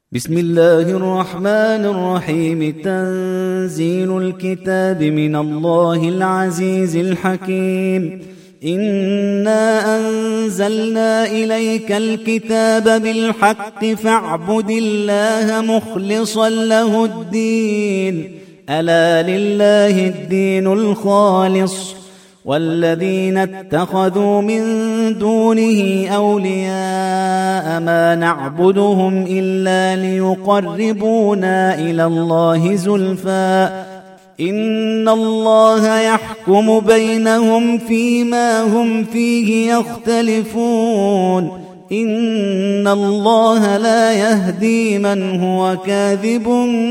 بسم الله الرحمن الرحيم. تنزيل الكتاب من الله العزيز الحكيم. إنا أنزلنا إليك الكتاب بالحق فاعبد الله مخلصا له الدين. ألا لله الدين الخالص والذين اتخذوا من دونه أولياء ما نعبدهم إلا ليقربونا إلى الله زلفى إن الله يحكم بينهم فيما هم فيه يختلفون. إن الله لا يهدي من هو كاذب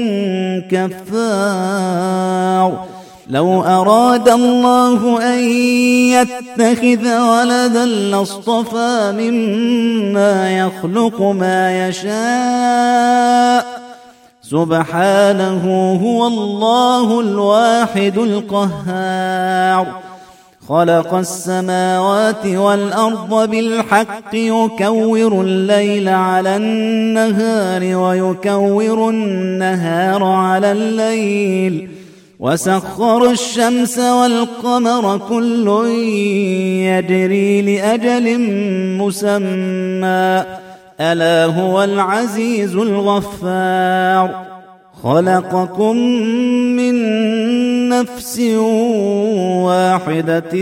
كفار. لو أراد الله أن يتخذ ولدا لاصطفى مما يخلق ما يشاء سبحانه هو الله الواحد القهار. خلق السماوات والأرض بالحق يكور الليل على النهار ويكور النهار على الليل وسخر الشمس والقمر كل يجري لأجل مسمى ألا هو العزيز الغفار. خلقكم من نفس واحدة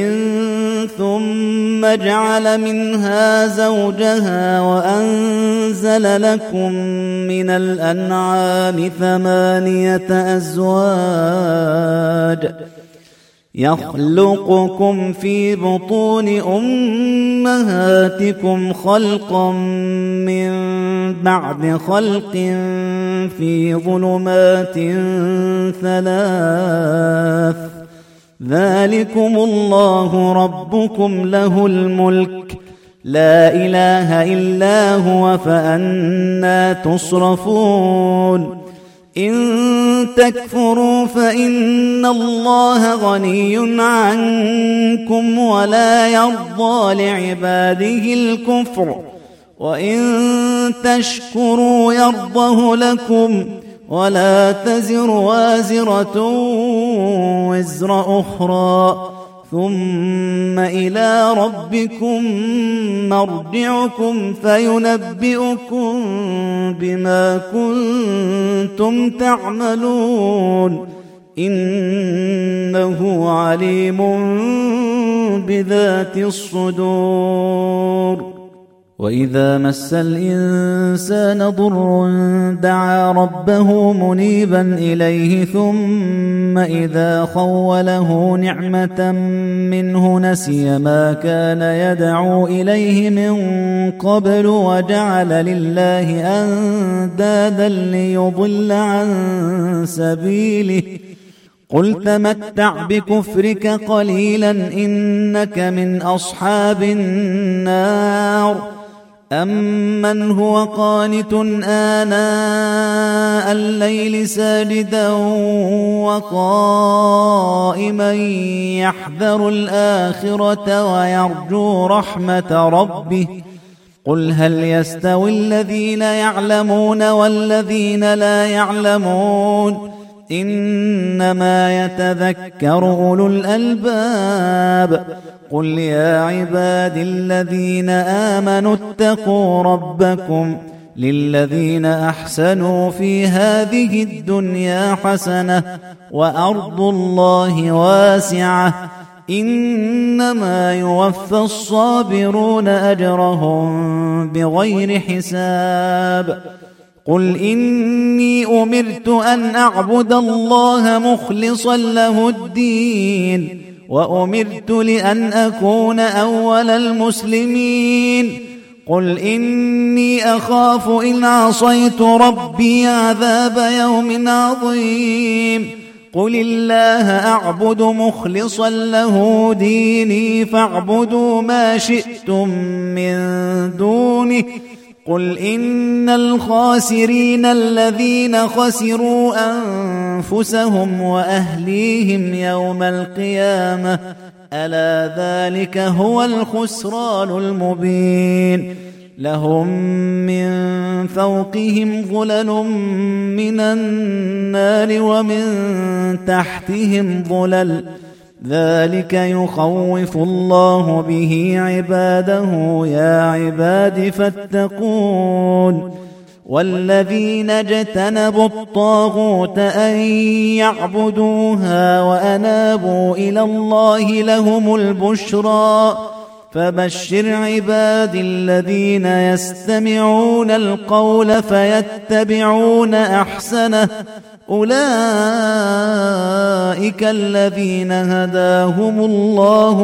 ثم جعل منها زوجها وأنزل لكم من الأنعام 8 أزواج يخلقكم في بطون أمهاتكم خلقا من بعد خلق في ظلمات 3 ذلكم الله ربكم له الملك لا إله إلا هو فأنى تصرفون. إن تكفروا فإن الله غني عنكم ولا يرضى لعباده الكفر وإن تشكروا يرضه لكم ولا تزر وازرة وزر أخرى ثم إلى ربكم مرجعكم فينبئكم بما كنتم تعملون إنه عليم بذات الصدور. وإذا مس الإنسان ضر دعا ربه منيبا إليه ثم إذا خوله نعمة منه نسي ما كان يدعو إليه من قبل وجعل لله أندادا ليضل عن سبيله. قل تمتع بكفرك قليلا إنك من أصحاب النار. أمن هو قانت آناء الليل ساجدا وقائما يحذر الآخرة ويرجو رحمة ربه قل هل يستوي الذين يعلمون والذين لا يعلمون إنما يتذكر أولو الألباب. قل يا عباد الذين آمنوا اتقوا ربكم للذين أحسنوا في هذه الدنيا حسنة وأرض الله واسعة إنما يوفى الصابرون أجرهم بغير حساب. قل إني أمرت أن أعبد الله مخلصا له الدين وأمرت لأن أكون أول المسلمين. قل إني أخاف إن عصيت ربي عذاب يوم عظيم. قل الله أعبد مخلصا له ديني فاعبدوا ما شئتم من دونه. قل إن الخاسرين الذين خسروا أنفسهم وأهليهم يوم القيامة ألا ذلك هو الخسران المبين. لهم من فوقهم ظلل من النار ومن تحتهم ظلل ذلك يخوف الله به عباده يا عباد فاتقون والذين اجتنبوا الطاغوت أن يعبدوها وأنابوا إلى الله لهم البشرى فبشر عبادي الذين يستمعون القول فيتبعون أحسنه أولئك الذين هداهم الله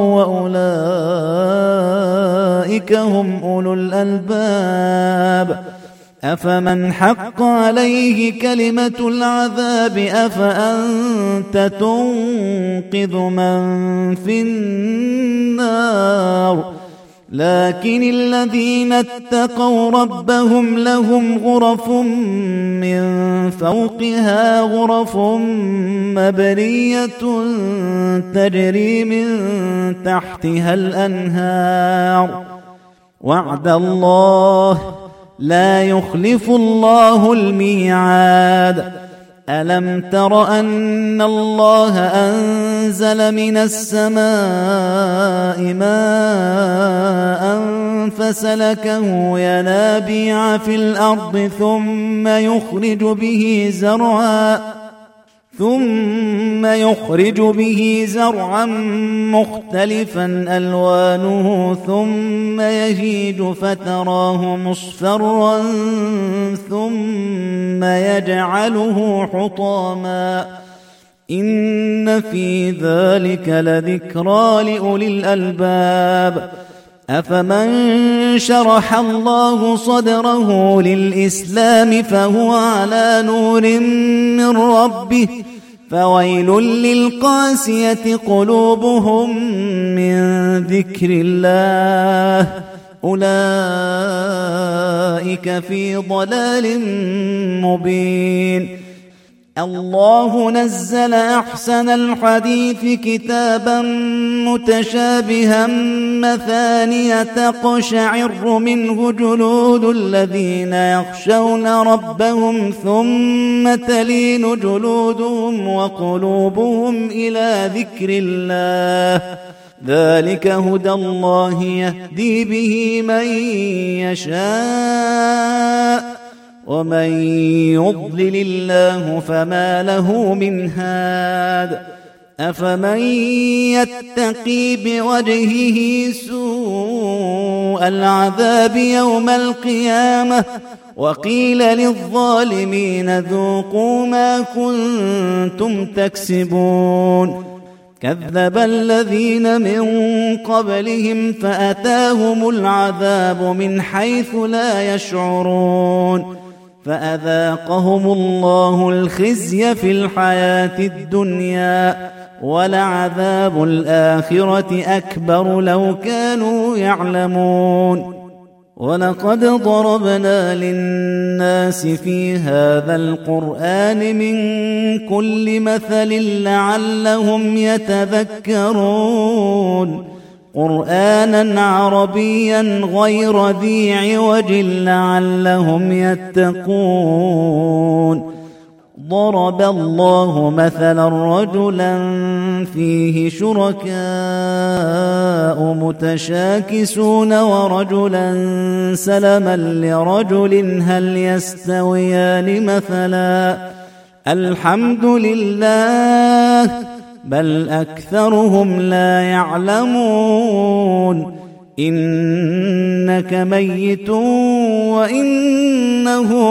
وأولئك هم أولو الألباب أفمن حق عليه كلمة العذاب أفأنت تنقذ من في النار لكن الذين اتقوا ربهم لهم غرف من فوقها غرف مبنية تجري من تحتها الأنهار وعد الله لا يخلف الله الميعاد ألم تر أن الله أنزل من السماء ماء فسلكه ينابيع في الأرض ثم يخرج به زرعا مختلفا ألوانه ثم يهيج فتراه مصفرا ثم يجعله حطاما إن في ذلك لذكرى لأولي الألباب أفمن شرح الله صدره للإسلام فهو على نور من ربه فويل للقاسية قلوبهم من ذكر الله أولئك في ضلال مبين الله نزل أحسن الحديث كتابا متشابها مثانية تقشعر منه جلود الذين يخشون ربهم ثم تلين جلودهم وقلوبهم إلى ذكر الله ذلك هدى الله يهدي به من يشاء ومن يضلل الله فما له من هاد أفمن يتقي بوجهه سوء العذاب يوم القيامة وقيل للظالمين ذوقوا ما كنتم تكسبون كذب الذين من قبلهم فأتاهم العذاب من حيث لا يشعرون فأذاقهم الله الخزي في الحياة الدنيا ولعذاب الآخرة أكبر لو كانوا يعلمون ولقد ضربنا للناس في هذا القرآن من كل مثل لعلهم يتذكرون قرآنا عربيا غير ذي عوج لعلهم يتقون ضرب الله مثلا رجلا فيه شركاء متشاكسون ورجلا سلما لرجل هل يستويان مثلا الحمد لله بل أكثرهم لا يعلمون إنك ميت وإنهم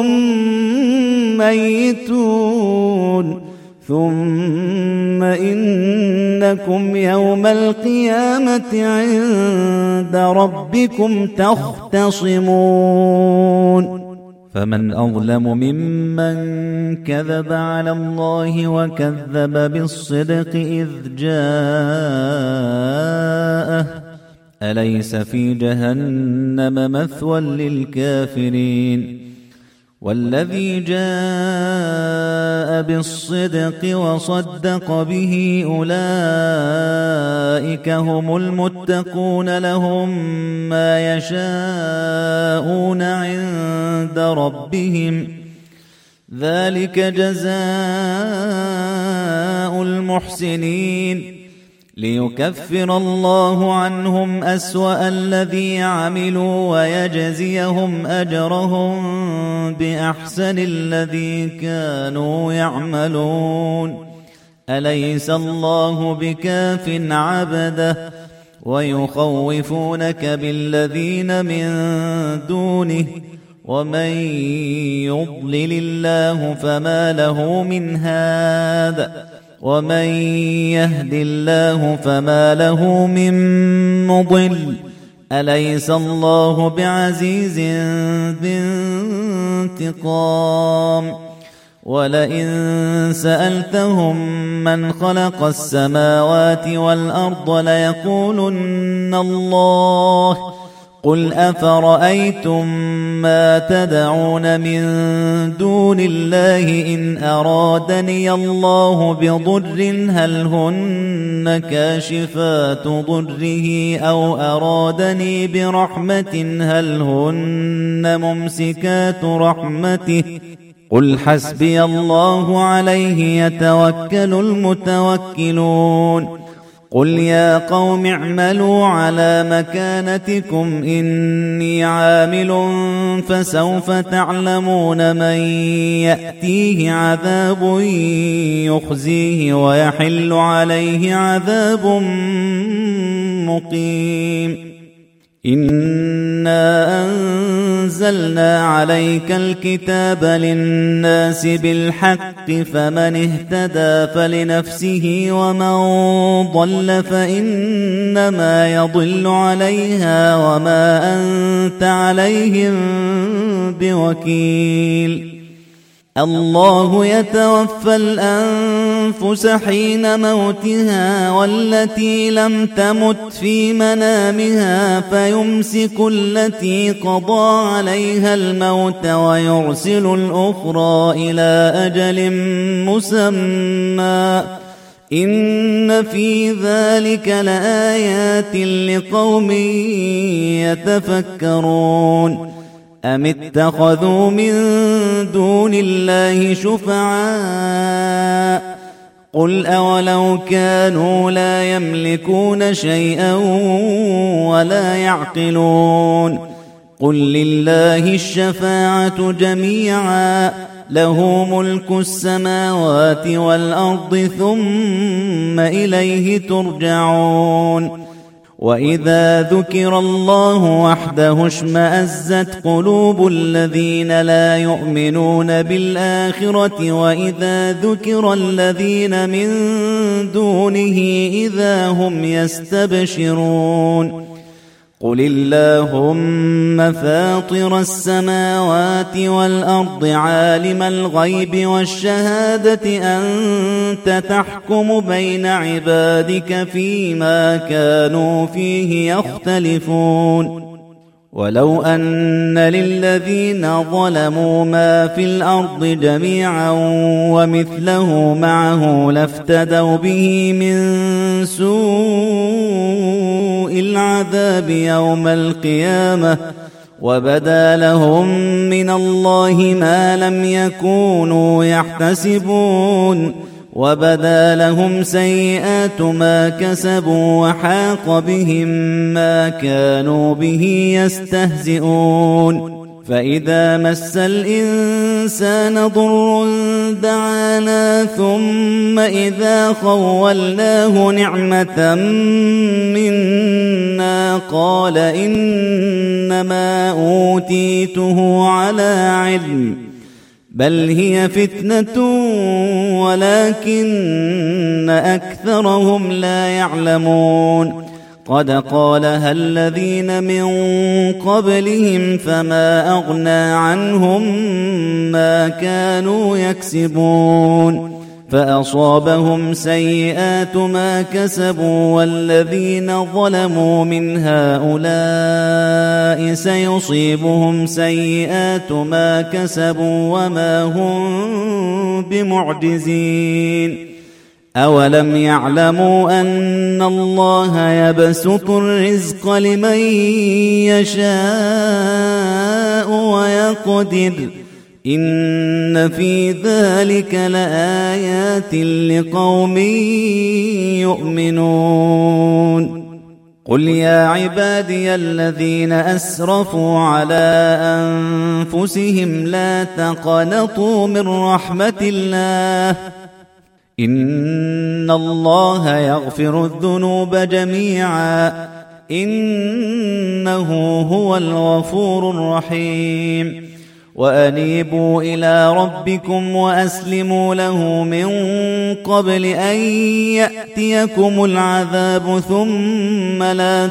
ميتون ثم إنكم يوم القيامة عند ربكم تختصمون فمن أظلم ممن كذب على الله وكذب بالصدق إذ جاءه أليس في جهنم مثوى للكافرين والذي جاء بالصدق وصدق به أولئك هم المتقون لهم ما يشاءون عند ربهم ذلك جزاء المحسنين ليكفر الله عنهم أسوأ الذي عملوا ويجزيهم أجرهم بأحسن الذي كانوا يعملون أليس الله بكاف عبده ويخوفونك بالذين من دونه ومن يضلل الله فما له من هاد ومن يهد الله فما له من مضل أليس الله بعزيز ذي انتقام ولئن سألتهم من خلق السماوات والأرض ليقولن الله قل أفرأيتم ما تدعون من دون الله إن أرادني الله بضر هل هن كاشفات ضره أو أرادني برحمة هل هن ممسكات رحمته قل حسبي الله عليه يتوكل المتوكلون قل يا قوم اعملوا على مكانتكم إني عامل فسوف تعلمون من يأتيه عذاب يخزيه ويحل عليه عذاب مقيم إنا أنزلنا عليك الكتاب للناس بالحق فمن اهتدى فلنفسه ومن ضل فإنما يضل عليها وما أنت عليهم بوكيل الله يتوفى الأنفس حين موتها والتي لم تمت في منامها فيمسك التي قضى عليها الموت ويرسل الأخرى إلى أجل مسمى إن في ذلك لآيات لقوم يتفكرون أم اتخذوا من دون الله شفعاء قل أولو كانوا لا يملكون شيئا ولا يعقلون قل لله الشفاعة جميعا له ملك السماوات والأرض ثم إليه ترجعون وإذا ذكر الله وحده اشمأزت قلوب الذين لا يؤمنون بالآخرة وإذا ذكر الذين من دونه إذا هم يستبشرون قل اللهم فاطر السماوات والأرض عالم الغيب والشهادة أنت تحكم بين عبادك فيما كانوا فيه يختلفون ولو أن للذين ظلموا ما في الأرض جميعا ومثله معه لافتدوا به من سوء العذاب يوم القيامة وبدا لهم من الله ما لم يكونوا يحتسبون وبدا لهم سيئات ما كسبوا وحاق بهم ما كانوا به يستهزئون فإذا مس الإنسان ضر دعانا ثم إذا خولناه نعمة منا قال إنما أوتيته على علم بل هي فتنة ولكن أكثرهم لا يعلمون قد قالها الذين من قبلهم فما أغنى عنهم ما كانوا يكسبون فأصابهم سيئات ما كسبوا والذين ظلموا من هؤلاء سيصيبهم سيئات ما كسبوا وما هم بمعجزين أولم يعلموا أن الله يبسط الرزق لمن يشاء ويقدر إن في ذلك لآيات لقوم يؤمنون قل يا عبادي الذين أسرفوا على أنفسهم لا تقنطوا من رحمة الله إن الله يغفر الذنوب جميعا إنه هو الغفور الرحيم وأنيبوا إلى ربكم وأسلموا له من قبل أن يأتيكم العذاب ثم لا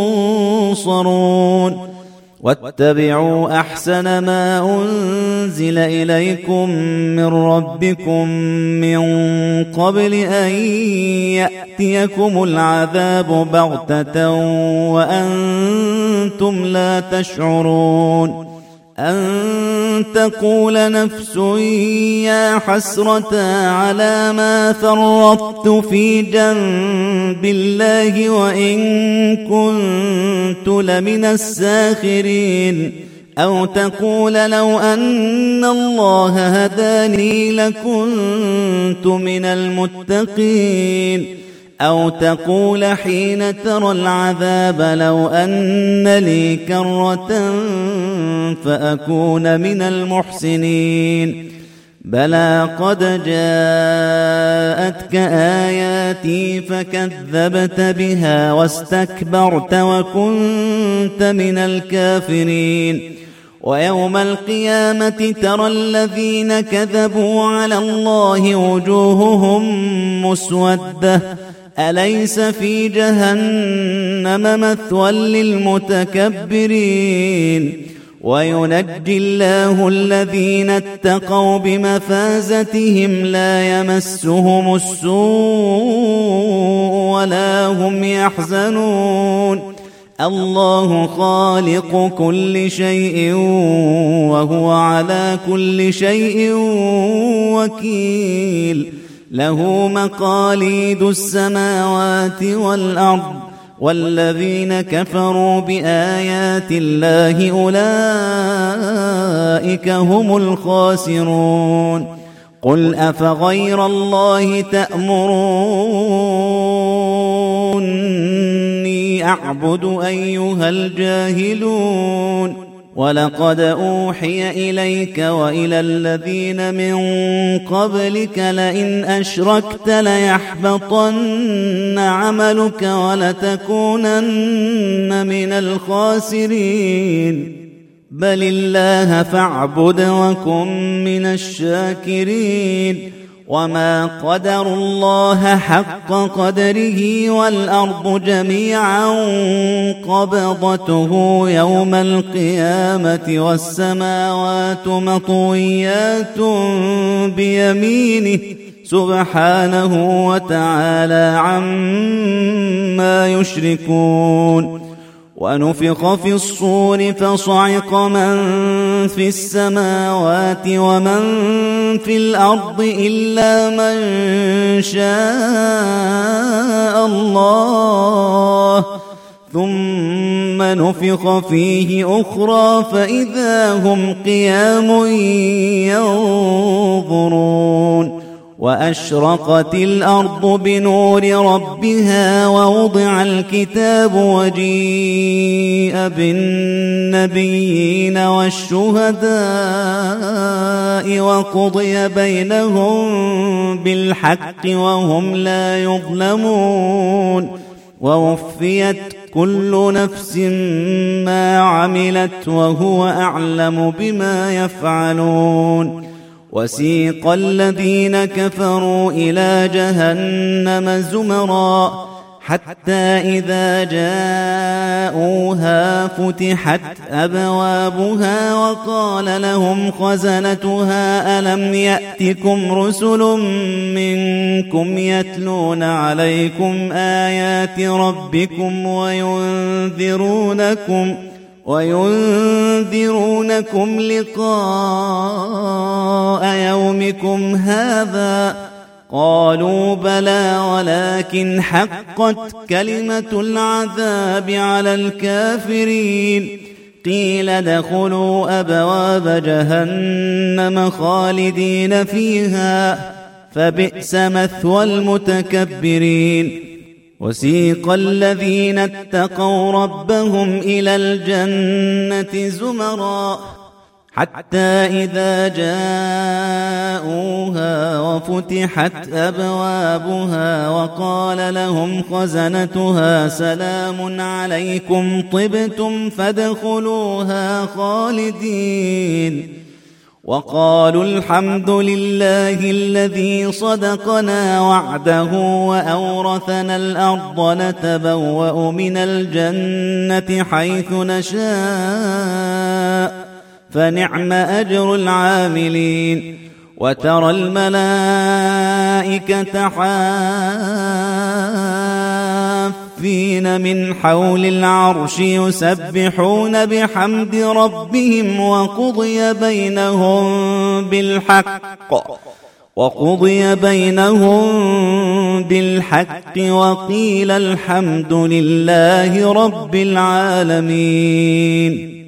تنصرون واتبعوا أحسن ما أنزل إليكم من ربكم من قبل أن يأتيكم العذاب بغتة وأنتم لا تشعرون أن تقول نفس يا حسرة على ما فرطت في جنب الله وإن كنت لمن الساخرين أو تقول لو أن الله هداني لكنت من المتقين أو تقول حين ترى العذاب لو أن لي كرة فأكون من المحسنين بلى قد جاءتك آياتي فكذبت بها واستكبرت وكنت من الكافرين ويوم القيامة ترى الذين كذبوا على الله وجوههم مسودة أليس في جهنم مثوى للمتكبرين وينجي الله الذين اتقوا بمفازتهم لا يمسهم السوء ولا هم يحزنون الله خالق كل شيء وهو على كل شيء وكيل له مقاليد السماوات والأرض والذين كفروا بآيات الله أولئك هم الخاسرون قل أفغير الله تأمروني أعبد أيها الجاهلون ولقد أوحي إليك وإلى الذين من قبلك لئن أشركت ليحبطن عملك ولتكونن من الخاسرين بل الله فاعبد وكن من الشاكرين وما قدر الله حق قدره والأرض جميعا قبضته يوم القيامة والسماوات مطويات بيمينه سبحانه وتعالى عما يشركون ونفخ في الصور فصعق من في السماوات ومن في الأرض إلا من شاء الله ثم نفخ فيه أخرى فإذا هم قيام ينظرون وأشرقت الأرض بنور ربها ووضع الكتاب وجيء بالنبيين والشهداء وقضي بينهم بالحق وهم لا يظلمون ووفيت كل نفس ما عملت وهو أعلم بما يفعلون وسيق الذين كفروا إلى جهنم زمرا حتى إذا جاءوها فتحت أبوابها وقال لهم خزنتها ألم يأتكم رسل منكم يتلون عليكم آيات ربكم وينذرونكم لقاء يومكم هذا؟ قالوا بلى ولكن حقت كلمة العذاب على الكافرين. قيل ادخلوا أبواب جهنم خالدين فيها فبئس مثوى المتكبرين. وسيق الذين اتقوا ربهم إلى الجنة زمرا حتى إذا جاءوها وفتحت أبوابها وقال لهم خزنتها سلام عليكم طبتم فادخلوها خالدين. وقالوا الحمد لله الذي صدقنا وعده وأورثنا الأرض نتبوأ من الجنة حيث نشاء فنعم أجر العاملين. وترى الملائكة حافين من حول العرش يسبحون بحمد ربهم وقضي بينهم بالحق وقيل الحمد لله رب العالمين.